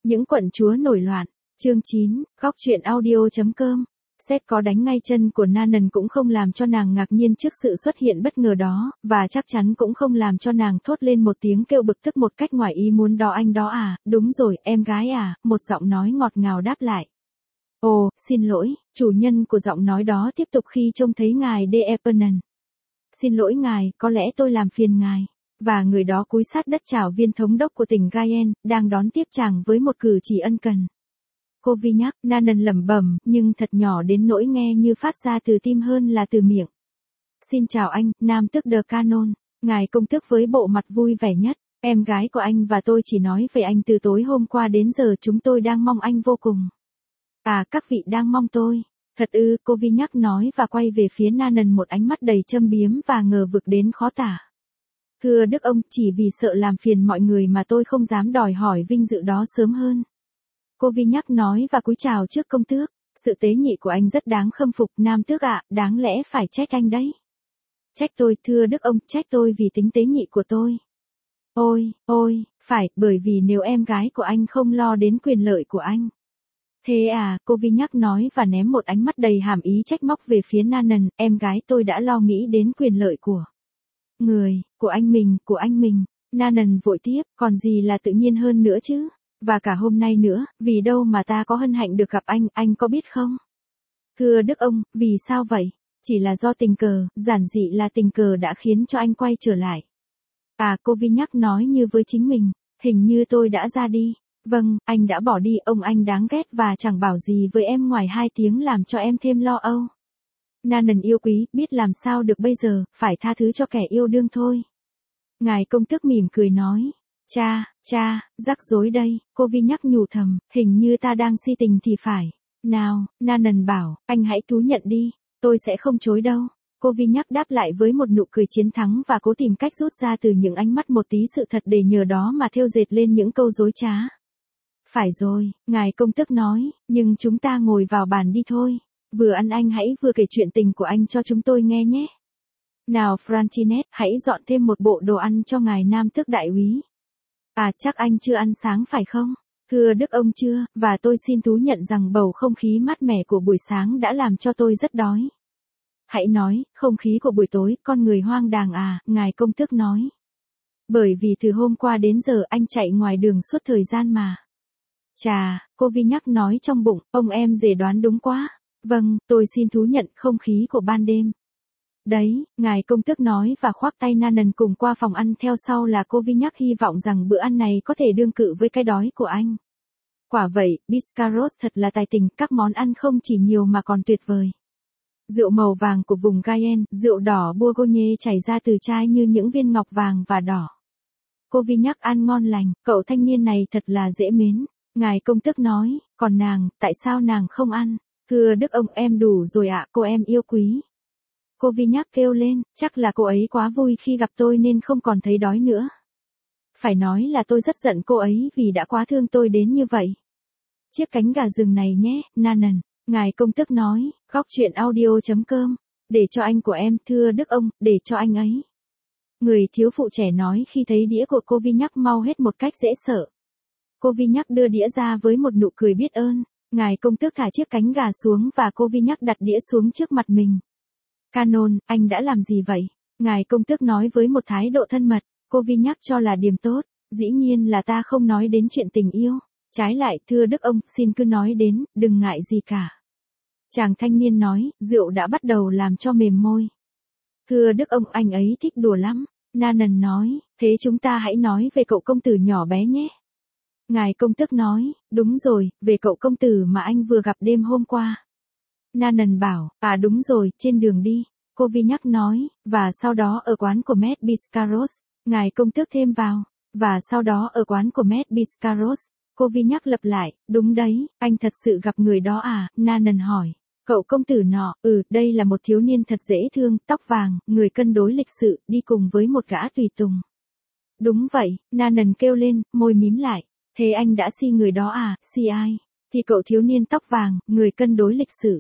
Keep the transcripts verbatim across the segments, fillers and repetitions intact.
Những quận chúa nổi loạn. Chương chín, góc truyện audio.com. Xét có đánh ngay chân của Nanan cũng không làm cho nàng ngạc nhiên trước sự xuất hiện bất ngờ đó, và chắc chắn cũng không làm cho nàng thốt lên một tiếng kêu bực tức một cách ngoài ý muốn. Đó anh đó à, đúng rồi, em gái à, một giọng nói ngọt ngào đáp lại. Ồ, xin lỗi, chủ nhân của giọng nói đó tiếp tục khi trông thấy ngài De Epernon. Xin lỗi ngài, có lẽ tôi làm phiền ngài. Và người đó cúi sát đất chào viên thống đốc của tỉnh Guyenne, đang đón tiếp chàng với một cử chỉ ân cần. Cô Vi nhắc, Nanan lẩm bẩm, nhưng thật nhỏ đến nỗi nghe như phát ra từ tim hơn là từ miệng. Xin chào anh, Nam tước De Canon, ngài công tước với bộ mặt vui vẻ nhất. Em gái của anh và tôi chỉ nói về anh từ tối hôm qua đến giờ, chúng tôi đang mong anh vô cùng. À, các vị đang mong tôi. Thật ư, cô Vi nhắc nói và quay về phía Nanan một ánh mắt đầy châm biếm và ngờ vực đến khó tả. Thưa đức ông, chỉ vì sợ làm phiền mọi người mà tôi không dám đòi hỏi vinh dự đó sớm hơn. Cô Vi nhắc nói và cúi chào trước công tước. Sự tế nhị của anh rất đáng khâm phục, Nam tước ạ, đáng lẽ phải trách anh đấy. Trách tôi, thưa đức ông, trách tôi vì tính tế nhị của tôi. Ôi, ôi, phải, bởi vì nếu em gái của anh không lo đến quyền lợi của anh. Thế à, cô Vi nhắc nói và ném một ánh mắt đầy hàm ý trách móc về phía Nanan, em gái tôi đã lo nghĩ đến quyền lợi của người, của anh mình, của anh mình. Nanan vội tiếp, còn gì là tự nhiên hơn nữa chứ? Và cả hôm nay nữa, vì đâu mà ta có hân hạnh được gặp anh, anh có biết không? Thưa đức ông, vì sao vậy? Chỉ là do tình cờ, giản dị là tình cờ đã khiến cho anh quay trở lại. À, cô Vi nhắc nói như với chính mình, hình như tôi đã ra đi. Vâng, anh đã bỏ đi, ông anh đáng ghét và chẳng bảo gì với em ngoài hai tiếng làm cho em thêm lo âu. Nanan yêu quý, biết làm sao được bây giờ, phải tha thứ cho kẻ yêu đương thôi. Ngài công tước mỉm cười nói. Cha, cha, rắc rối đây, cô Vi nhắc nhủ thầm, hình như ta đang si tình thì phải. Nào, Nanan bảo, anh hãy thú nhận đi, tôi sẽ không chối đâu. Cô Vi nhắc đáp lại với một nụ cười chiến thắng và cố tìm cách rút ra từ những ánh mắt một tí sự thật để nhờ đó mà thêu dệt lên những câu dối trá. Phải rồi, ngài công tước nói, nhưng chúng ta ngồi vào bàn đi thôi. Vừa ăn anh hãy vừa kể chuyện tình của anh cho chúng tôi nghe nhé. Nào Francinette, hãy dọn thêm một bộ đồ ăn cho ngài Nam tước đại úy. À, chắc anh chưa ăn sáng phải không? Thưa đức ông chưa, và tôi xin thú nhận rằng bầu không khí mát mẻ của buổi sáng đã làm cho tôi rất đói. Hãy nói, không khí của buổi tối, con người hoang đàng à, ngài công tước nói. Bởi vì từ hôm qua đến giờ anh chạy ngoài đường suốt thời gian mà. Chà, cô Vi nhắc nói trong bụng, ông em dễ đoán đúng quá. Vâng, tôi xin thú nhận không khí của ban đêm. Đấy, ngài công tước nói và khoác tay Nanan cùng qua phòng ăn, theo sau là cô Vi nhắc hy vọng rằng bữa ăn này có thể đương cự với cái đói của anh. Quả vậy, Biscarrosse thật là tài tình, các món ăn không chỉ nhiều mà còn tuyệt vời. Rượu màu vàng của vùng Guyenne, rượu đỏ Bourgogne chảy ra từ chai như những viên ngọc vàng và đỏ. Cô Vi nhắc ăn ngon lành, cậu thanh niên này thật là dễ mến. Ngài công tước nói, còn nàng, tại sao nàng không ăn? Thưa đức ông, em đủ rồi ạ, cô em yêu quý. Cô Vi nhắc kêu lên, chắc là cô ấy quá vui khi gặp tôi nên không còn thấy đói nữa. Phải nói là tôi rất giận cô ấy vì đã quá thương tôi đến như vậy. Chiếc cánh gà rừng này nhé, Nanan, ngài công tước nói, góc truyện audio.com, để cho anh của em, thưa đức ông, để cho anh ấy. Người thiếu phụ trẻ nói khi thấy đĩa của cô Vi nhắc mau hết một cách dễ sợ. Cô Vi nhắc đưa đĩa ra với một nụ cười biết ơn, ngài công tước thả chiếc cánh gà xuống và cô Vi nhắc đặt đĩa xuống trước mặt mình. Canon, anh đã làm gì vậy? Ngài công tước nói với một thái độ thân mật, cô Vi nhắc cho là điềm tốt, dĩ nhiên là ta không nói đến chuyện tình yêu. Trái lại, thưa đức ông, xin cứ nói đến, đừng ngại gì cả. Chàng thanh niên nói, rượu đã bắt đầu làm cho mềm môi. Thưa đức ông, anh ấy thích đùa lắm. Nanan nói, thế chúng ta hãy nói về cậu công tử nhỏ bé nhé. Ngài công tước nói, đúng rồi, về cậu công tử mà anh vừa gặp đêm hôm qua. Nanan bảo, à đúng rồi, trên đường đi. Cô Vi nhắc nói, và sau đó ở quán của Maître Biscarrosse. Ngài công tước thêm vào, và sau đó ở quán của Maître Biscarrosse. Cô Vi nhắc lặp lại, đúng đấy, anh thật sự gặp người đó à? Nanan hỏi, cậu công tử nọ, ừ, đây là một thiếu niên thật dễ thương, tóc vàng, người cân đối lịch sự, đi cùng với một gã tùy tùng. Đúng vậy, Nanan kêu lên, môi mím lại. Thế anh đã si người đó à? Si ai? Thì cậu thiếu niên tóc vàng, người cân đối lịch sự.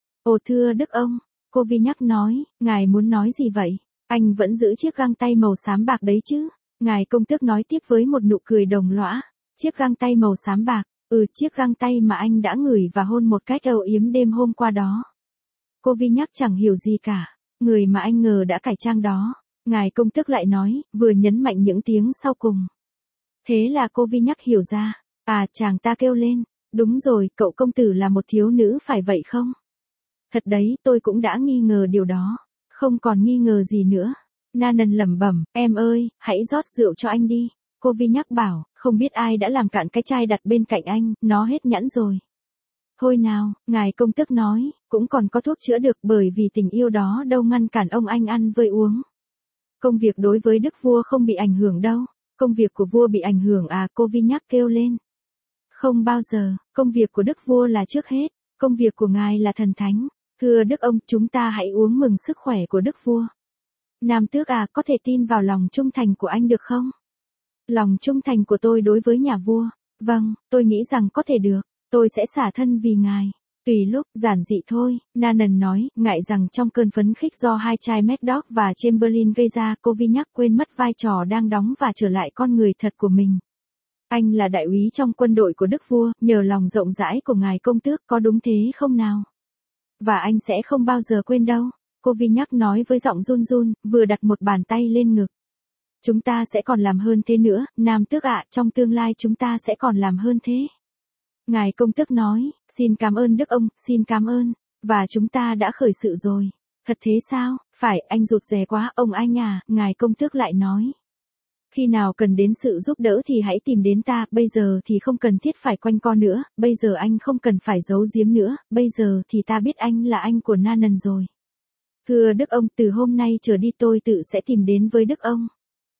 Ồ thưa đức ông, cô Vi nhắc nói, ngài muốn nói gì vậy? Anh vẫn giữ chiếc găng tay màu xám bạc đấy chứ? Ngài công tước nói tiếp với một nụ cười đồng lõa. Chiếc găng tay màu xám bạc, ừ chiếc găng tay mà anh đã ngửi và hôn một cách âu yếm đêm hôm qua đó. Cô Vi nhắc chẳng hiểu gì cả, người mà anh ngờ đã cải trang đó. Ngài công tước lại nói, vừa nhấn mạnh những tiếng sau cùng. Thế là cô Vi nhắc hiểu ra, à chàng ta kêu lên, đúng rồi, cậu công tử là một thiếu nữ phải vậy không? Thật đấy, tôi cũng đã nghi ngờ điều đó, không còn nghi ngờ gì nữa. Nanan lẩm bẩm, em ơi, hãy rót rượu cho anh đi. Cô Vi nhắc bảo, không biết ai đã làm cạn cái chai đặt bên cạnh anh, nó hết nhãn rồi. Thôi nào, ngài công tước nói, cũng còn có thuốc chữa được bởi vì tình yêu đó đâu ngăn cản ông anh ăn với uống. Công việc đối với đức vua không bị ảnh hưởng đâu, công việc của vua bị ảnh hưởng à, cô Vi nhắc kêu lên. Không bao giờ, công việc của đức vua là trước hết, công việc của ngài là thần thánh. Thưa đức ông, chúng ta hãy uống mừng sức khỏe của đức vua. Nam tước à, có thể tin vào lòng trung thành của anh được không? Lòng trung thành của tôi đối với nhà vua, vâng, tôi nghĩ rằng có thể được, tôi sẽ xả thân vì ngài. Tùy lúc, giản dị thôi, Nanan nói, ngại rằng trong cơn phấn khích do hai trai Macduff và Chamberlain gây ra, cô Vi nhắc quên mất vai trò đang đóng và trở lại con người thật của mình. Anh là đại úy trong quân đội của đức vua, nhờ lòng rộng rãi của ngài công tước, có đúng thế không nào? Và anh sẽ không bao giờ quên đâu, cô Vi nhắc nói với giọng run run, vừa đặt một bàn tay lên ngực. Chúng ta sẽ còn làm hơn thế nữa, nam tước ạ, trong tương lai chúng ta sẽ còn làm hơn thế. Ngài công tước nói, xin cảm ơn đức ông, xin cảm ơn, và chúng ta đã khởi sự rồi. Thật thế sao, phải, anh rụt rè quá, ông anh à, ngài công tước lại nói. Khi nào cần đến sự giúp đỡ thì hãy tìm đến ta, bây giờ thì không cần thiết phải quanh co nữa, bây giờ anh không cần phải giấu giếm nữa, bây giờ thì ta biết anh là anh của Nanan rồi. Thưa đức ông, từ hôm nay trở đi tôi tự sẽ tìm đến với đức ông.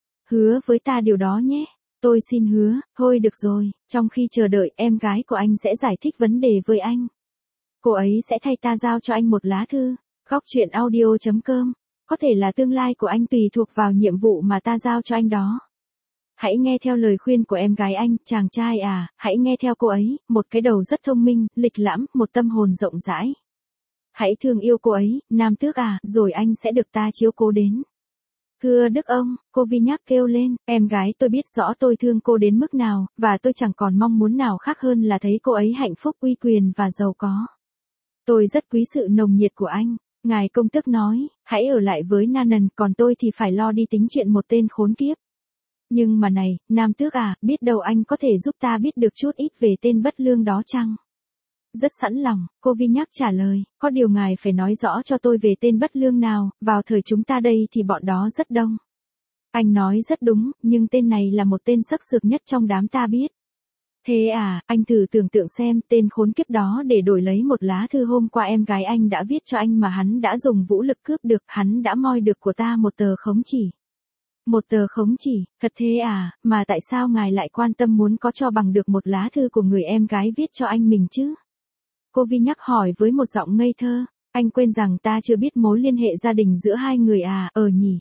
Hứa với ta điều đó nhé. Tôi xin hứa, thôi được rồi, trong khi chờ đợi em gái của anh sẽ giải thích vấn đề với anh. Cô ấy sẽ thay ta giao cho anh một lá thư. Góc truyện audio chấm com. Có thể là tương lai của anh tùy thuộc vào nhiệm vụ mà ta giao cho anh đó. Hãy nghe theo lời khuyên của em gái anh, chàng trai à, hãy nghe theo cô ấy, một cái đầu rất thông minh, lịch lãm, một tâm hồn rộng rãi. Hãy thương yêu cô ấy, nam tước à, rồi anh sẽ được ta chiếu cố đến. Thưa đức ông, cô Vi nhắc kêu lên, em gái tôi biết rõ tôi thương cô đến mức nào, và tôi chẳng còn mong muốn nào khác hơn là thấy cô ấy hạnh phúc uy quyền và giàu có. Tôi rất quý sự nồng nhiệt của anh, ngài công tước nói, hãy ở lại với Nanan, còn tôi thì phải lo đi tính chuyện một tên khốn kiếp. Nhưng mà này, nam tước à, biết đâu anh có thể giúp ta biết được chút ít về tên bất lương đó chăng? Rất sẵn lòng, cô Vi nhắc trả lời, có điều ngài phải nói rõ cho tôi về tên bất lương nào, vào thời chúng ta đây thì bọn đó rất đông. Anh nói rất đúng, nhưng tên này là một tên sắc sược nhất trong đám ta biết. Thế à, anh thử tưởng tượng xem, tên khốn kiếp đó để đổi lấy một lá thư hôm qua em gái anh đã viết cho anh mà hắn đã dùng vũ lực cướp được, hắn đã moi được của ta một tờ khống chỉ. Một tờ khống chỉ, thật thế à, mà tại sao ngài lại quan tâm muốn có cho bằng được một lá thư của người em gái viết cho anh mình chứ? Cô Vi nhắc hỏi với một giọng ngây thơ, anh quên rằng ta chưa biết mối liên hệ gia đình giữa hai người à, ờ nhỉ.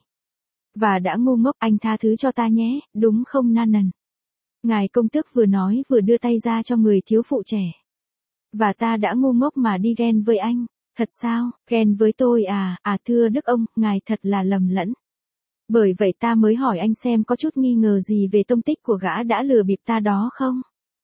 Và đã ngu ngốc, anh tha thứ cho ta nhé, đúng không Nanan? Ngài công tước vừa nói vừa đưa tay ra cho người thiếu phụ trẻ. Và ta đã ngu ngốc mà đi ghen với anh, thật sao, ghen với tôi à, à thưa đức ông, ngài thật là lầm lẫn. Bởi vậy ta mới hỏi anh xem có chút nghi ngờ gì về tông tích của gã đã lừa bịp ta đó không?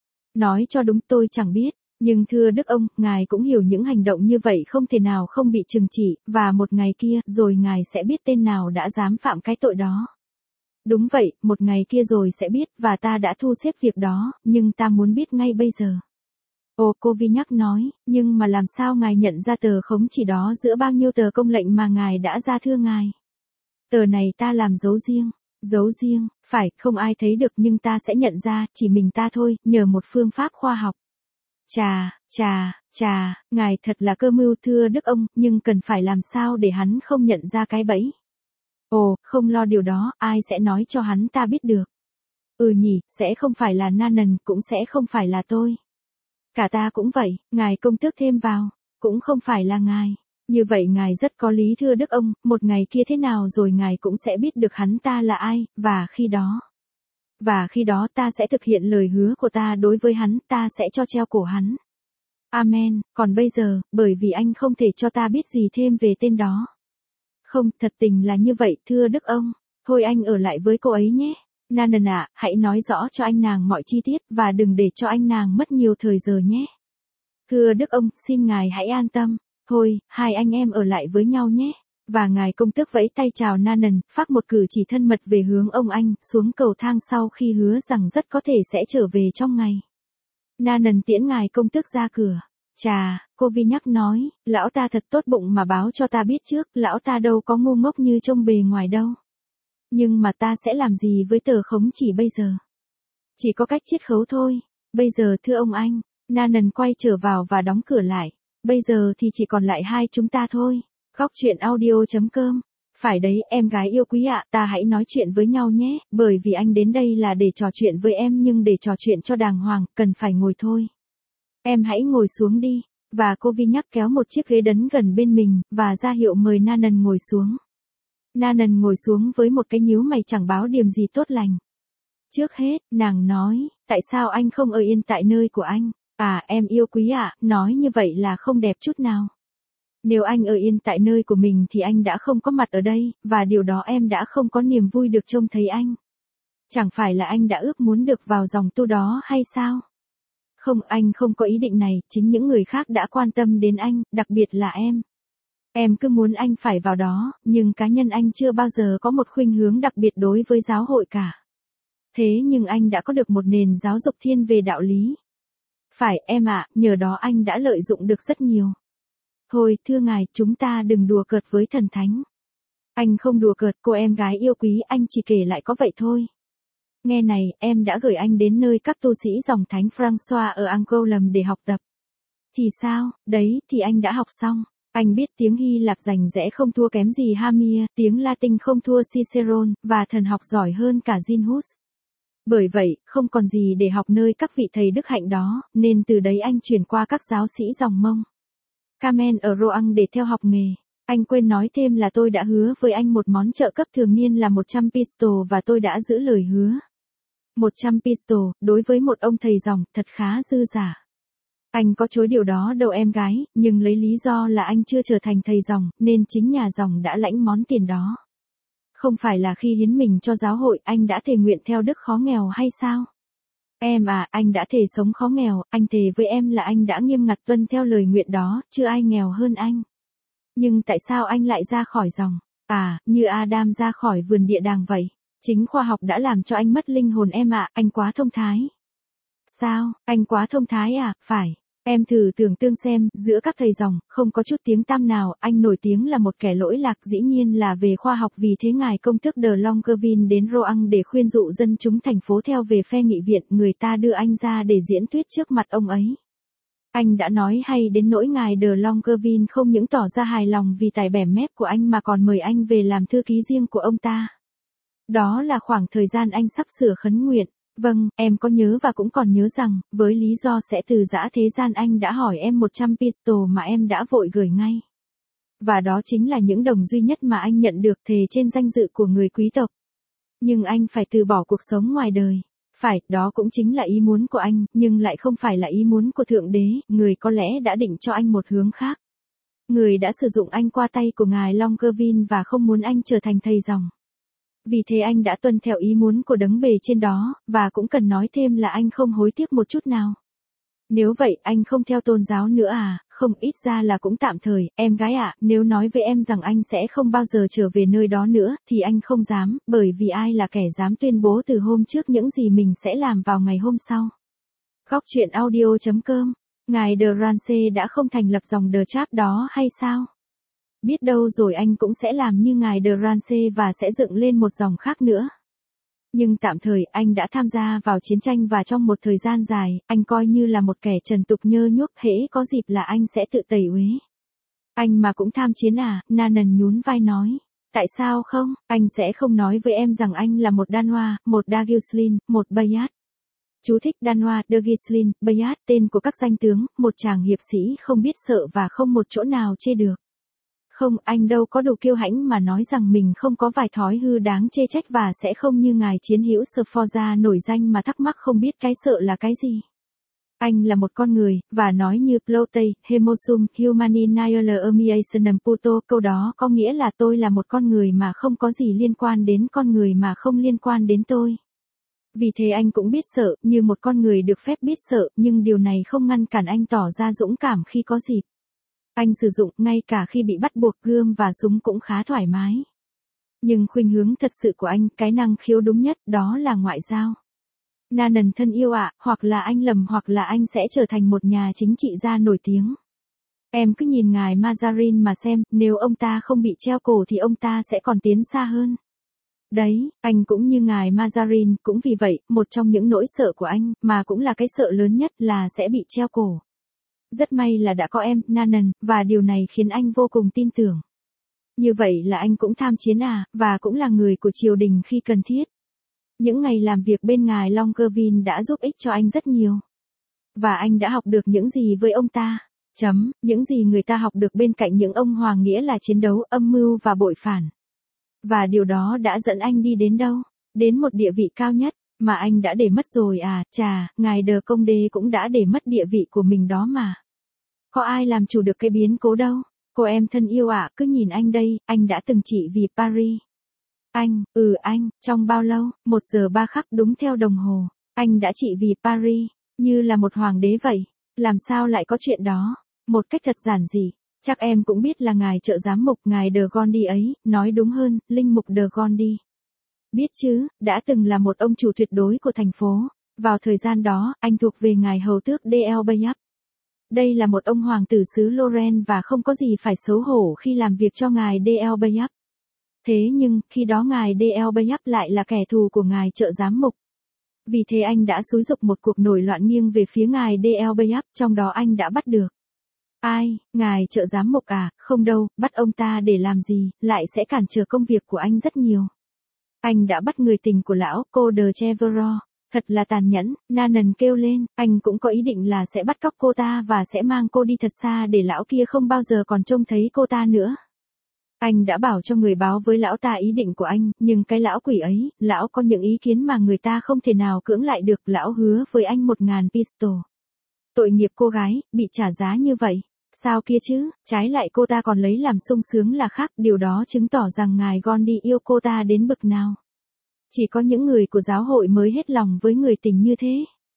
Nói cho đúng tôi chẳng biết. Nhưng thưa đức ông, ngài cũng hiểu những hành động như vậy không thể nào không bị trừng trị, và một ngày kia, rồi ngài sẽ biết tên nào đã dám phạm cái tội đó. Đúng vậy, một ngày kia rồi sẽ biết, và ta đã thu xếp việc đó, nhưng ta muốn biết ngay bây giờ. Ồ, cô Vi nhắc nói, nhưng mà làm sao ngài nhận ra tờ khống chỉ đó giữa bao nhiêu tờ công lệnh mà ngài đã ra thưa ngài? Tờ này ta làm giấu riêng. Giấu riêng, phải, không ai thấy được nhưng ta sẽ nhận ra, chỉ mình ta thôi, nhờ một phương pháp khoa học. Chà, chà, chà, ngài thật là cơ mưu thưa đức ông, nhưng cần phải làm sao để hắn không nhận ra cái bẫy. Ồ, không lo điều đó, ai sẽ nói cho hắn ta biết được. Ừ nhỉ, sẽ không phải là Nanan, cũng sẽ không phải là tôi. Cả ta cũng vậy, ngài công tước thêm vào, cũng không phải là ngài. Như vậy ngài rất có lý thưa đức ông, một ngày kia thế nào rồi ngài cũng sẽ biết được hắn ta là ai, và khi đó... Và khi đó ta sẽ thực hiện lời hứa của ta đối với hắn, ta sẽ cho treo cổ hắn. Amen, còn bây giờ, bởi vì anh không thể cho ta biết gì thêm về tên đó. Không, thật tình là như vậy, thưa đức ông. Thôi anh ở lại với cô ấy nhé. Nanan ạ, hãy nói rõ cho anh nàng mọi chi tiết và đừng để cho anh nàng mất nhiều thời giờ nhé. Thưa Đức ông, xin ngài hãy an tâm. Thôi, hai anh em ở lại với nhau nhé. Và ngài công tước vẫy tay chào Nanan, phát một cử chỉ thân mật về hướng ông anh, xuống cầu thang sau khi hứa rằng rất có thể sẽ trở về trong ngày. Nanan tiễn ngài công tước ra cửa. Chà, cô Vi nhắc nói, lão ta thật tốt bụng mà báo cho ta biết trước, lão ta đâu có ngu ngốc như trông bề ngoài đâu. Nhưng mà ta sẽ làm gì với tờ khống chỉ bây giờ? Chỉ có cách chiết khấu thôi. Bây giờ thưa ông anh, Nanan quay trở vào và đóng cửa lại. Bây giờ thì chỉ còn lại hai chúng ta thôi. Góc chuyện audio.com. Phải đấy, em gái yêu quý ạ, ta hãy nói chuyện với nhau nhé, bởi vì anh đến đây là để trò chuyện với em nhưng để trò chuyện cho đàng hoàng, cần phải ngồi thôi. Em hãy ngồi xuống đi. Và cô Vi nhắc kéo một chiếc ghế đấn gần bên mình, và ra hiệu mời Nanan ngồi xuống. Nanan ngồi xuống với một cái nhíu mày chẳng báo điểm gì tốt lành. Trước hết, nàng nói, tại sao anh không ở yên tại nơi của anh? À, em yêu quý ạ, nói như vậy là không đẹp chút nào. Nếu anh ở yên tại nơi của mình thì anh đã không có mặt ở đây, và điều đó em đã không có niềm vui được trông thấy anh. Chẳng phải là anh đã ước muốn được vào dòng tu đó hay sao? Không, anh không có ý định này, chính những người khác đã quan tâm đến anh, đặc biệt là em. Em cứ muốn anh phải vào đó, nhưng cá nhân anh chưa bao giờ có một khuynh hướng đặc biệt đối với giáo hội cả. Thế nhưng anh đã có được một nền giáo dục thiên về đạo lý. Phải em ạ, nhờ đó anh đã lợi dụng được rất nhiều. Thôi, thưa ngài, chúng ta đừng đùa cợt với thần thánh. Anh không đùa cợt, cô em gái yêu quý, anh chỉ kể lại có vậy thôi. Nghe này, em đã gửi anh đến nơi các tu sĩ dòng thánh François ở Angoulême để học tập. Thì sao, đấy, thì anh đã học xong. Anh biết tiếng Hy Lạp rành rẽ không thua kém gì Hamia, tiếng Latin không thua Cicerone, và thần học giỏi hơn cả Zinhus. Bởi vậy, không còn gì để học nơi các vị thầy đức hạnh đó, nên từ đấy anh chuyển qua các giáo sĩ dòng Mông Carmen ở Rouen để theo học nghề. Anh quên nói thêm là tôi đã hứa với anh một món trợ cấp thường niên là một trăm pistol và tôi đã giữ lời hứa. một trăm pistol, đối với một ông thầy dòng, thật khá dư giả. Anh có chối điều đó đâu em gái, nhưng lấy lý do là anh chưa trở thành thầy dòng, nên chính nhà dòng đã lãnh món tiền đó. Không phải là khi hiến mình cho giáo hội anh đã thề nguyện theo đức khó nghèo hay sao? Em à, anh đã thề sống khó nghèo, anh thề với em là anh đã nghiêm ngặt tuân theo lời nguyện đó, chưa ai nghèo hơn anh. Nhưng tại sao anh lại ra khỏi dòng? À, như Adam ra khỏi vườn địa đàng vậy. Chính khoa học đã làm cho anh mất linh hồn em ạ, anh quá thông thái. Sao, anh quá thông thái à, phải. Em thử tưởng tượng xem, giữa các thầy dòng, không có chút tiếng tăm nào, anh nổi tiếng là một kẻ lỗi lạc, dĩ nhiên là về khoa học, vì thế ngài công tước de Longueville đến Rouen để khuyên dụ dân chúng thành phố theo về phe nghị viện, người ta đưa anh ra để diễn thuyết trước mặt ông ấy. Anh đã nói hay đến nỗi ngài de Longueville không những tỏ ra hài lòng vì tài bẻ mép của anh mà còn mời anh về làm thư ký riêng của ông ta. Đó là khoảng thời gian anh sắp sửa khấn nguyện. Vâng, em có nhớ và cũng còn nhớ rằng, với lý do sẽ từ giã thế gian anh đã hỏi em một trăm pistol mà em đã vội gửi ngay. Và đó chính là những đồng duy nhất mà anh nhận được thề trên danh dự của người quý tộc. Nhưng anh phải từ bỏ cuộc sống ngoài đời. Phải, đó cũng chính là ý muốn của anh, nhưng lại không phải là ý muốn của Thượng Đế, người có lẽ đã định cho anh một hướng khác. Người đã sử dụng anh qua tay của ngài Longueville và không muốn anh trở thành thầy dòng. Vì thế anh đã tuân theo ý muốn của đấng bề trên đó, và cũng cần nói thêm là anh không hối tiếc một chút nào. Nếu vậy, anh không theo tôn giáo nữa à, không, ít ra là cũng tạm thời, em gái ạ, nếu nói với em rằng anh sẽ không bao giờ trở về nơi đó nữa, thì anh không dám, bởi vì ai là kẻ dám tuyên bố từ hôm trước những gì mình sẽ làm vào ngày hôm sau. Góc chuyện audio.com. Ngài de Rance đã không thành lập dòng de Chap đó hay sao? Biết đâu rồi anh cũng sẽ làm như ngài de Rance và sẽ dựng lên một dòng khác nữa. Nhưng tạm thời anh đã tham gia vào chiến tranh và trong một thời gian dài, anh coi như là một kẻ trần tục nhơ nhuốc, hễ có dịp là anh sẽ tự tẩy uế. Anh mà cũng tham chiến à, Nanan nhún vai nói. Tại sao không, anh sẽ không nói với em rằng anh là một Danois, một de Ghislain, một Bayard. Chú thích Danois, de Ghislain, Bayard, tên của các danh tướng, một chàng hiệp sĩ không biết sợ và không một chỗ nào chê được. Không, anh đâu có đủ kiêu hãnh mà nói rằng mình không có vài thói hư đáng chê trách và sẽ không như ngài chiến hữu Sforza nổi danh mà thắc mắc không biết cái sợ là cái gì. Anh là một con người, và nói như Plotey, Hemosum, Humani Nihilationem Puto, câu đó có nghĩa là tôi là một con người mà không có gì liên quan đến con người mà không liên quan đến tôi. Vì thế anh cũng biết sợ, như một con người được phép biết sợ, nhưng điều này không ngăn cản anh tỏ ra dũng cảm khi có dịp. Anh sử dụng, ngay cả khi bị bắt buộc, gươm và súng cũng khá thoải mái. Nhưng khuynh hướng thật sự của anh, cái năng khiếu đúng nhất, đó là ngoại giao. Nanan thân yêu ạ, hoặc là anh lầm hoặc là anh sẽ trở thành một nhà chính trị gia nổi tiếng. Em cứ nhìn ngài Mazarin mà xem, nếu ông ta không bị treo cổ thì ông ta sẽ còn tiến xa hơn. Đấy, anh cũng như ngài Mazarin, cũng vì vậy, một trong những nỗi sợ của anh, mà cũng là cái sợ lớn nhất là sẽ bị treo cổ. Rất may là đã có em, Nanan, và điều này khiến anh vô cùng tin tưởng. Như vậy là anh cũng tham chiến à, và cũng là người của triều đình khi cần thiết. Những ngày làm việc bên ngài Longueville đã giúp ích cho anh rất nhiều. Và anh đã học được những gì với ông ta? Chấm, những gì người ta học được bên cạnh những ông hoàng nghĩa là chiến đấu, âm mưu và bội phản. Và điều đó đã dẫn anh đi đến đâu? Đến một địa vị cao nhất, mà anh đã để mất rồi à, chà, ngài De Condé cũng đã để mất địa vị của mình đó mà. Có ai làm chủ được cái biến cố đâu? Cô em thân yêu ạ, cứ nhìn anh đây, anh đã từng trị vì Paris. Anh, ừ anh, trong bao lâu? Một giờ ba khắc đúng theo đồng hồ. Anh đã trị vì Paris, như là một hoàng đế vậy. Làm sao lại có chuyện đó? Một cách thật giản dị. Chắc em cũng biết là ngài trợ giám mục, ngài De Gondi ấy, nói đúng hơn, linh mục De Gondi. Biết chứ, đã từng là một ông chủ tuyệt đối của thành phố. Vào thời gian đó, anh thuộc về ngài hầu tước de El Bayab. Đây là một ông hoàng tử xứ Lorraine và không có gì phải xấu hổ khi làm việc cho ngài de El Bayab. Thế nhưng, khi đó ngài de El Bayab lại là kẻ thù của ngài trợ giám mục. Vì thế anh đã xúi giục một cuộc nổi loạn nghiêng về phía ngài de El Bayab, trong đó anh đã bắt được. Ai, ngài trợ giám mục à, không đâu, bắt ông ta để làm gì, lại sẽ cản trở công việc của anh rất nhiều. Anh đã bắt người tình của lão, cô de Chevreau. Thật là tàn nhẫn, Nanan kêu lên, anh cũng có ý định là sẽ bắt cóc cô ta và sẽ mang cô đi thật xa để lão kia không bao giờ còn trông thấy cô ta nữa. Anh đã bảo cho người báo với lão ta ý định của anh, nhưng cái lão quỷ ấy, lão có những ý kiến mà người ta không thể nào cưỡng lại được, lão hứa với anh một ngàn pistol. Tội nghiệp cô gái, bị trả giá như vậy. Sao kia chứ, trái lại cô ta còn lấy làm sung sướng là khác, điều đó chứng tỏ rằng ngài Gondi yêu cô ta đến bực nào. Chỉ có những người của giáo hội mới hết lòng với người tình như thế.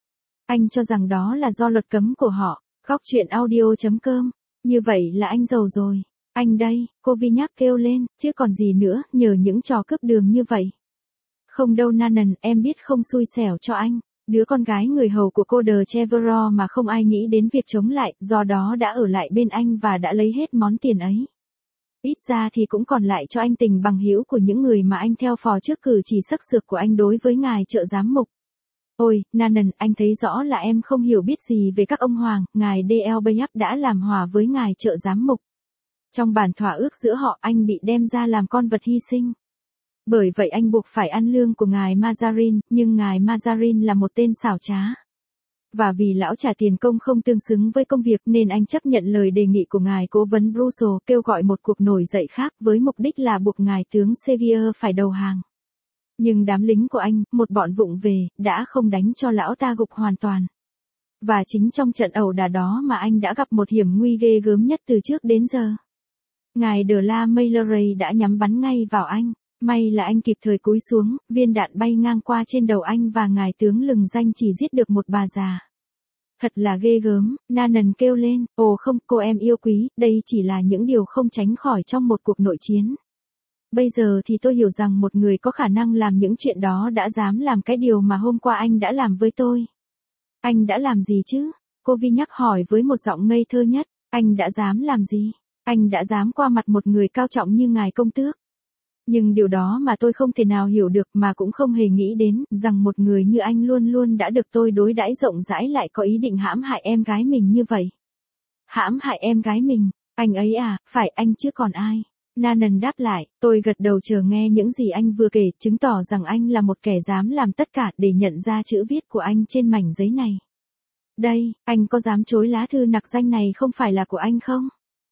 Anh cho rằng đó là do luật cấm của họ. Góc truyện audio chấm com. Như vậy là anh giàu rồi. Anh đây, cô Vi nhắc kêu lên, chứ còn gì nữa, nhờ những trò cướp đường như vậy. Không đâu Nanan, em biết không xui xẻo cho anh. Đứa con gái người hầu của cô de Chevreau mà không ai nghĩ đến việc chống lại, do đó đã ở lại bên anh và đã lấy hết món tiền ấy. Ít ra thì cũng còn lại cho anh tình bằng hữu của những người mà anh theo phò trước cử chỉ sắc sược của anh đối với ngài trợ giám mục. Ôi, Nanan, anh thấy rõ là em không hiểu biết gì về các ông hoàng, ngài de El Bayab đã làm hòa với ngài trợ giám mục. Trong bản thỏa ước giữa họ anh bị đem ra làm con vật hy sinh. Bởi vậy anh buộc phải ăn lương của ngài Mazarin, nhưng ngài Mazarin là một tên xảo trá. Và vì lão trả tiền công không tương xứng với công việc nên anh chấp nhận lời đề nghị của ngài cố vấn Rousseau kêu gọi một cuộc nổi dậy khác với mục đích là buộc ngài tướng Seguier phải đầu hàng. Nhưng đám lính của anh, một bọn vụng về, đã không đánh cho lão ta gục hoàn toàn. Và chính trong trận ẩu đả đó mà anh đã gặp một hiểm nguy ghê gớm nhất từ trước đến giờ. Ngài de la Meilleraye đã nhắm bắn ngay vào anh. May là anh kịp thời cúi xuống, viên đạn bay ngang qua trên đầu anh và ngài tướng lừng danh chỉ giết được một bà già. Thật là ghê gớm, Nanan kêu lên, ồ không, cô em yêu quý, đây chỉ là những điều không tránh khỏi trong một cuộc nội chiến. Bây giờ thì tôi hiểu rằng một người có khả năng làm những chuyện đó đã dám làm cái điều mà hôm qua anh đã làm với tôi. Anh đã làm gì chứ? Cô Vi nhắc hỏi với một giọng ngây thơ nhất, anh đã dám làm gì? Anh đã dám qua mặt một người cao trọng như ngài công tước. Nhưng điều đó mà tôi không thể nào hiểu được mà cũng không hề nghĩ đến, rằng một người như anh luôn luôn đã được tôi đối đãi rộng rãi lại có ý định hãm hại em gái mình như vậy. Hãm hại em gái mình, anh ấy à, phải anh chứ còn ai. Nanan đáp lại, tôi gật đầu chờ nghe những gì anh vừa kể, chứng tỏ rằng anh là một kẻ dám làm tất cả để nhận ra chữ viết của anh trên mảnh giấy này. Đây, anh có dám chối lá thư nặc danh này không phải là của anh không?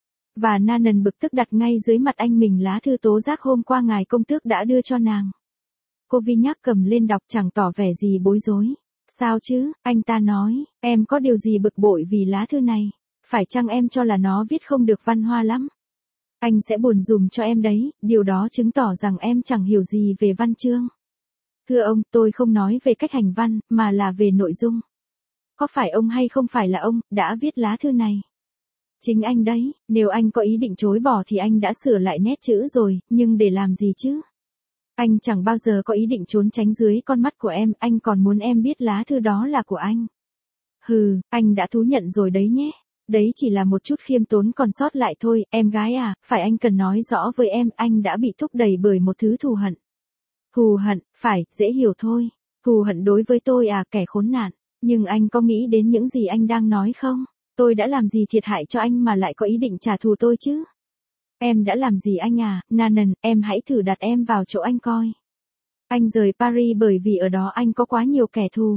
Và Nanan bực tức đặt ngay dưới mặt anh mình lá thư tố giác hôm qua ngài công tước đã đưa cho nàng. Cô Vi nhắc cầm lên đọc chẳng tỏ vẻ gì bối rối. Sao chứ, anh ta nói, em có điều gì bực bội vì lá thư này? Phải chăng em cho là nó viết không được văn hoa lắm? Anh sẽ buồn dùm cho em đấy, điều đó chứng tỏ rằng em chẳng hiểu gì về văn chương. Thưa ông, tôi không nói về cách hành văn, mà là về nội dung. Có phải ông hay không phải là ông, đã viết lá thư này? Chính anh đấy, nếu anh có ý định chối bỏ thì anh đã sửa lại nét chữ rồi, nhưng để làm gì chứ? Anh chẳng bao giờ có ý định trốn tránh dưới con mắt của em, anh còn muốn em biết lá thư đó là của anh. Hừ, anh đã thú nhận rồi đấy nhé. Đấy chỉ là một chút khiêm tốn còn sót lại thôi, em gái à, phải anh cần nói rõ với em, anh đã bị thúc đẩy bởi một thứ thù hận. Thù hận, phải, dễ hiểu thôi. Thù hận đối với tôi à, kẻ khốn nạn. Nhưng anh có nghĩ đến những gì anh đang nói không? Tôi đã làm gì thiệt hại cho anh mà lại có ý định trả thù tôi chứ? Em đã làm gì anh à, Nanan, em hãy thử đặt em vào chỗ anh coi. Anh rời Paris bởi vì ở đó anh có quá nhiều kẻ thù.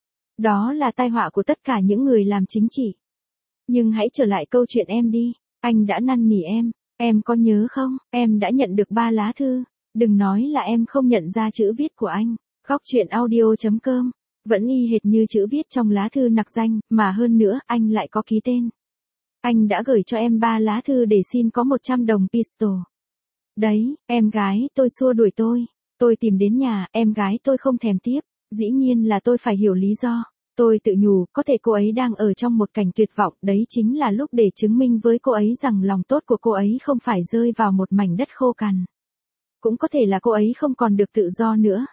Đó là tai họa của tất cả những người làm chính trị. Nhưng hãy trở lại câu chuyện em đi, anh đã năn nỉ em, em có nhớ không, em đã nhận được ba lá thư, đừng nói là em không nhận ra chữ viết của anh. Góc truyện audio chấm com, vẫn y hệt như chữ viết trong lá thư nặc danh, mà hơn nữa, anh lại có ký tên. Anh đã gửi cho em ba lá thư để xin có một trăm đồng pistol. Đấy, em gái tôi xua đuổi tôi, tôi tìm đến nhà, em gái tôi không thèm tiếp, dĩ nhiên là tôi phải hiểu lý do. Tôi tự nhủ, có thể cô ấy đang ở trong một cảnh tuyệt vọng, đấy chính là lúc để chứng minh với cô ấy rằng lòng tốt của cô ấy không phải rơi vào một mảnh đất khô cằn. Cũng có thể là cô ấy không còn được tự do nữa.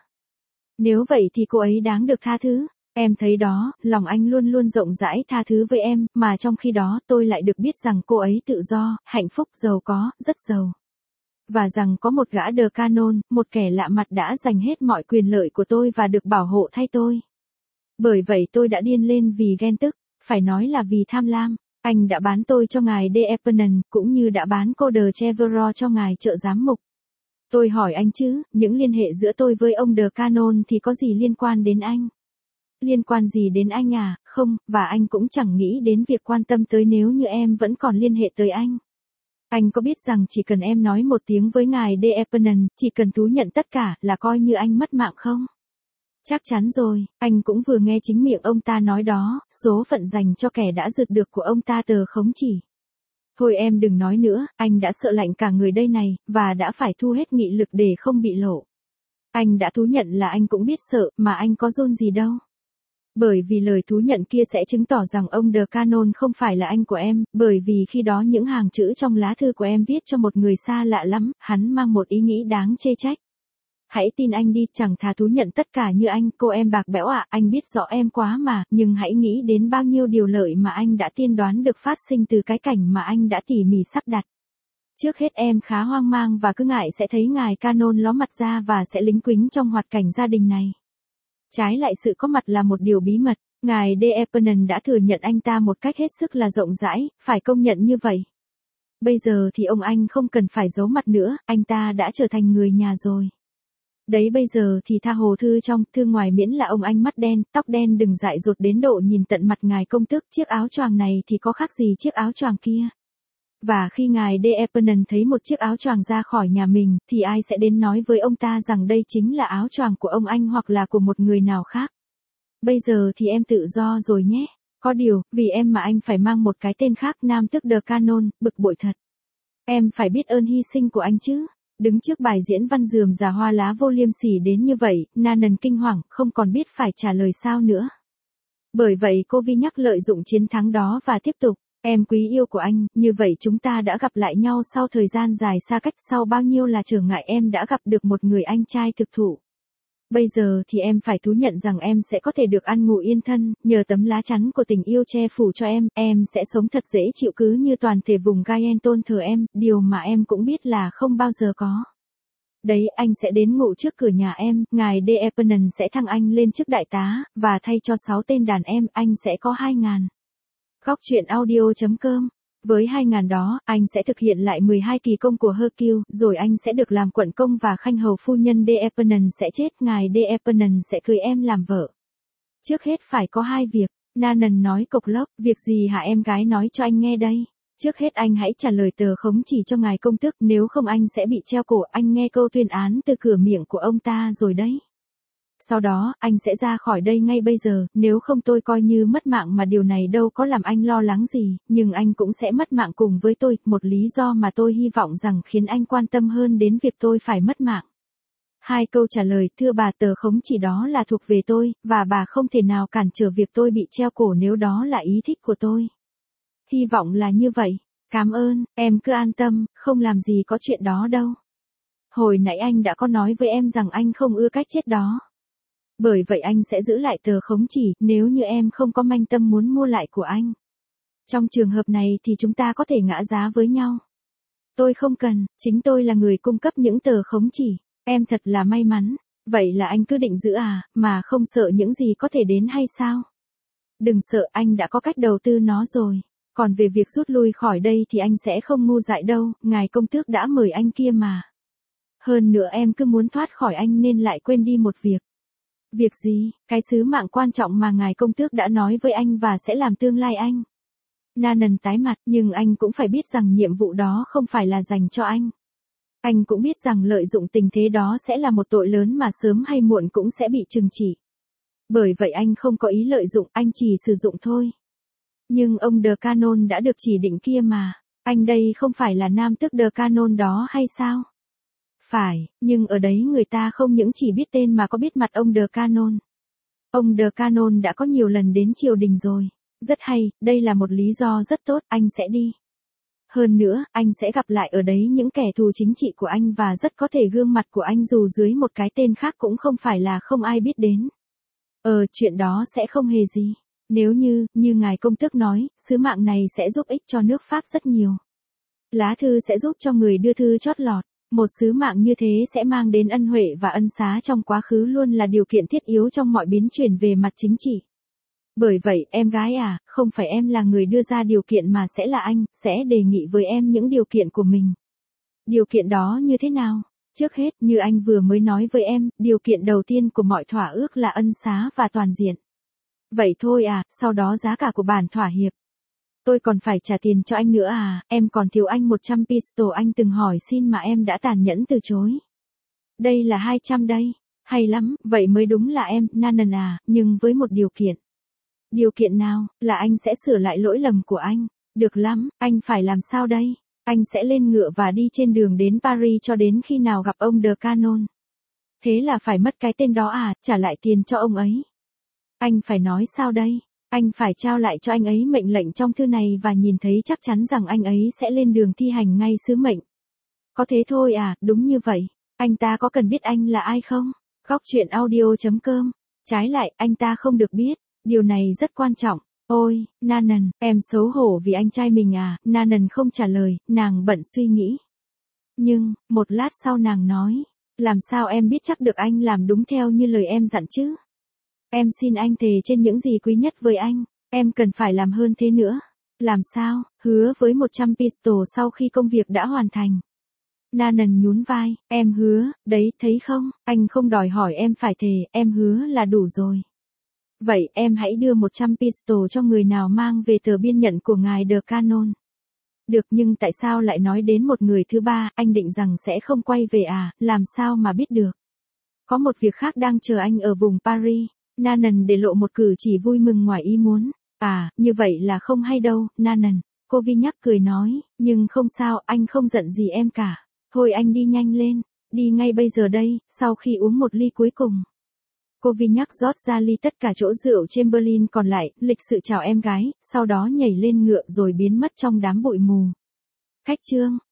Nếu vậy thì cô ấy đáng được tha thứ. Em thấy đó, lòng anh luôn luôn rộng rãi tha thứ với em, mà trong khi đó tôi lại được biết rằng cô ấy tự do, hạnh phúc, giàu có, rất giàu. Và rằng có một gã đờ canon, một kẻ lạ mặt đã giành hết mọi quyền lợi của tôi và được bảo hộ thay tôi. Bởi vậy tôi đã điên lên vì ghen tức, phải nói là vì tham lam. Anh đã bán tôi cho ngài De Epinen, cũng như đã bán cô De Chevreau cho ngài trợ giám mục. Tôi hỏi anh chứ, những liên hệ giữa tôi với ông De Canon thì có gì liên quan đến anh? Liên quan gì đến anh à, không, và anh cũng chẳng nghĩ đến việc quan tâm tới nếu như em vẫn còn liên hệ tới anh. Anh có biết rằng chỉ cần em nói một tiếng với ngài De Epinen, chỉ cần thú nhận tất cả là coi như anh mất mạng không? Chắc chắn rồi, anh cũng vừa nghe chính miệng ông ta nói đó, số phận dành cho kẻ đã rượt được của ông ta tờ khống chỉ. Thôi em đừng nói nữa, anh đã sợ lạnh cả người đây này, và đã phải thu hết nghị lực để không bị lộ. Anh đã thú nhận là anh cũng biết sợ, mà anh có run gì đâu. Bởi vì lời thú nhận kia sẽ chứng tỏ rằng ông De Canon không phải là anh của em, bởi vì khi đó những hàng chữ trong lá thư của em viết cho một người xa lạ lắm, hắn mang một ý nghĩ đáng chê trách. Hãy tin anh đi, chẳng thà thú nhận tất cả như anh, cô em bạc bẽo ạ, anh biết rõ em quá mà, nhưng hãy nghĩ đến bao nhiêu điều lợi mà anh đã tiên đoán được phát sinh từ cái cảnh mà anh đã tỉ mỉ sắp đặt. Trước hết em khá hoang mang và cứ ngại sẽ thấy ngài Canon ló mặt ra và sẽ lính quính trong hoạt cảnh gia đình này. Trái lại sự có mặt là một điều bí mật, ngài De Epinen đã thừa nhận anh ta một cách hết sức là rộng rãi, phải công nhận như vậy. Bây giờ thì ông anh không cần phải giấu mặt nữa, anh ta đã trở thành người nhà rồi. Đấy bây giờ thì tha hồ thư trong, thư ngoài miễn là ông anh mắt đen, tóc đen đừng dại dột đến độ nhìn tận mặt ngài công tước, chiếc áo choàng này thì có khác gì chiếc áo choàng kia. Và khi ngài De Epinen thấy một chiếc áo choàng ra khỏi nhà mình, thì ai sẽ đến nói với ông ta rằng đây chính là áo choàng của ông anh hoặc là của một người nào khác. Bây giờ thì em tự do rồi nhé. Có điều, vì em mà anh phải mang một cái tên khác, nam tước De Canon, bực bội thật. Em phải biết ơn hy sinh của anh chứ. Đứng trước bài diễn văn rườm rà hoa lá vô liêm sỉ đến như vậy, Nanan kinh hoàng, không còn biết phải trả lời sao nữa. Bởi vậy cô Vi nhắc lợi dụng chiến thắng đó và tiếp tục, em quý yêu của anh, như vậy chúng ta đã gặp lại nhau sau thời gian dài xa cách, sau bao nhiêu là trở ngại em đã gặp được một người anh trai thực thụ. Bây giờ thì em phải thú nhận rằng em sẽ có thể được ăn ngủ yên thân, nhờ tấm lá chắn của tình yêu che phủ cho em, em sẽ sống thật dễ chịu cứ như toàn thể vùng Guyenne tôn thờ em, điều mà em cũng biết là không bao giờ có. Đấy, anh sẽ đến ngủ trước cửa nhà em, ngài De Epinen sẽ thăng anh lên chức đại tá, và thay cho sáu tên đàn em, anh sẽ có hai ngàn. Góc truyện audio chấm com. Với hai ngàn đó, anh sẽ thực hiện lại mười hai kỳ công của Hercule, rồi anh sẽ được làm quận công và khanh hầu phu nhân De Epinen sẽ chết, ngài De Epinen sẽ cưới em làm vợ. Trước hết phải có hai việc, Nanan nói cộc lốc, việc gì hả em gái nói cho anh nghe đây. Trước hết anh hãy trả lời tờ khống chỉ cho ngài công tước, nếu không anh sẽ bị treo cổ, anh nghe câu tuyên án từ cửa miệng của ông ta rồi đấy. Sau đó, anh sẽ ra khỏi đây ngay bây giờ, nếu không tôi coi như mất mạng mà điều này đâu có làm anh lo lắng gì, nhưng anh cũng sẽ mất mạng cùng với tôi, một lý do mà tôi hy vọng rằng khiến anh quan tâm hơn đến việc tôi phải mất mạng. Hai câu trả lời, thưa bà, tờ khống chỉ đó là thuộc về tôi, và bà không thể nào cản trở việc tôi bị treo cổ nếu đó là ý thích của tôi. Hy vọng là như vậy. Cảm ơn, em cứ an tâm, không làm gì có chuyện đó đâu. Hồi nãy anh đã có nói với em rằng anh không ưa cách chết đó. Bởi vậy anh sẽ giữ lại tờ khống chỉ, nếu như em không có manh tâm muốn mua lại của anh. Trong trường hợp này thì chúng ta có thể ngã giá với nhau. Tôi không cần, chính tôi là người cung cấp những tờ khống chỉ. Em thật là may mắn. Vậy là anh cứ định giữ à, mà không sợ những gì có thể đến hay sao? Đừng sợ, anh đã có cách đầu tư nó rồi. Còn về việc rút lui khỏi đây thì anh sẽ không ngu dại đâu, ngài công tước đã mời anh kia mà. Hơn nữa em cứ muốn thoát khỏi anh nên lại quên đi một việc. Việc gì? Cái sứ mạng quan trọng mà ngài công tước đã nói với anh và sẽ làm tương lai anh. Nanan tái mặt, nhưng anh cũng phải biết rằng nhiệm vụ đó không phải là dành cho anh. Anh cũng biết rằng lợi dụng tình thế đó sẽ là một tội lớn mà sớm hay muộn cũng sẽ bị trừng trị. Bởi vậy anh không có ý lợi dụng, anh chỉ sử dụng thôi. Nhưng ông De Canon đã được chỉ định kia mà. Anh đây không phải là nam tước De Canon đó hay sao? Phải, nhưng ở đấy người ta không những chỉ biết tên mà có biết mặt ông De Canon. Ông De Canon đã có nhiều lần đến triều đình rồi. Rất hay, đây là một lý do rất tốt, anh sẽ đi. Hơn nữa, anh sẽ gặp lại ở đấy những kẻ thù chính trị của anh và rất có thể gương mặt của anh dù dưới một cái tên khác cũng không phải là không ai biết đến. Ờ, chuyện đó sẽ không hề gì. Nếu như, như ngài công tước nói, sứ mạng này sẽ giúp ích cho nước Pháp rất nhiều. Lá thư sẽ giúp cho người đưa thư chót lọt. Một sứ mạng như thế sẽ mang đến ân huệ và ân xá trong quá khứ luôn là điều kiện thiết yếu trong mọi biến chuyển về mặt chính trị. Bởi vậy, em gái à, không phải em là người đưa ra điều kiện mà sẽ là anh, sẽ đề nghị với em những điều kiện của mình. Điều kiện đó như thế nào? Trước hết, như anh vừa mới nói với em, điều kiện đầu tiên của mọi thỏa ước là ân xá và toàn diện. Vậy thôi à, sau đó giá cả của bản thỏa hiệp. Tôi còn phải trả tiền cho anh nữa à, em còn thiếu anh một trăm pistol anh từng hỏi xin mà em đã tàn nhẫn từ chối. Đây là hai trăm đây, hay lắm, vậy mới đúng là em, Nanan à, nhưng với một điều kiện. Điều kiện nào, là anh sẽ sửa lại lỗi lầm của anh. Được lắm, anh phải làm sao đây? Anh sẽ lên ngựa và đi trên đường đến Paris cho đến khi nào gặp ông De Canon. Thế là phải mất cái tên đó à, trả lại tiền cho ông ấy. Anh phải nói sao đây? Anh phải trao lại cho anh ấy mệnh lệnh trong thư này và nhìn thấy chắc chắn rằng anh ấy sẽ lên đường thi hành ngay sứ mệnh. Có thế thôi à, đúng như vậy. Anh ta có cần biết anh là ai không? Góc truyện audio chấm com. Trái lại, anh ta không được biết. Điều này rất quan trọng. Ôi, Nanan, em xấu hổ vì anh trai mình à, Nanan không trả lời, nàng bận suy nghĩ. Nhưng, một lát sau nàng nói, làm sao em biết chắc được anh làm đúng theo như lời em dặn chứ? Em xin anh thề trên những gì quý nhất với anh, em cần phải làm hơn thế nữa. Làm sao, hứa với một trăm pistol sau khi công việc đã hoàn thành. Nanan nhún vai, em hứa, đấy, thấy không, anh không đòi hỏi em phải thề, em hứa là đủ rồi. Vậy em hãy đưa một trăm pistol cho người nào mang về tờ biên nhận của ngài De Canon. Được, nhưng tại sao lại nói đến một người thứ ba, anh định rằng sẽ không quay về à, làm sao mà biết được. Có một việc khác đang chờ anh ở vùng Paris. Nanan để lộ một cử chỉ vui mừng ngoài ý muốn. À, như vậy là không hay đâu, Nanan. Cô Vi nhắc cười nói, nhưng không sao, anh không giận gì em cả. Thôi anh đi nhanh lên, đi ngay bây giờ đây, sau khi uống một ly cuối cùng. Cô Vi nhắc rót ra ly tất cả chỗ rượu Chamberlain còn lại, lịch sự chào em gái, sau đó nhảy lên ngựa rồi biến mất trong đám bụi mù. Khách trương.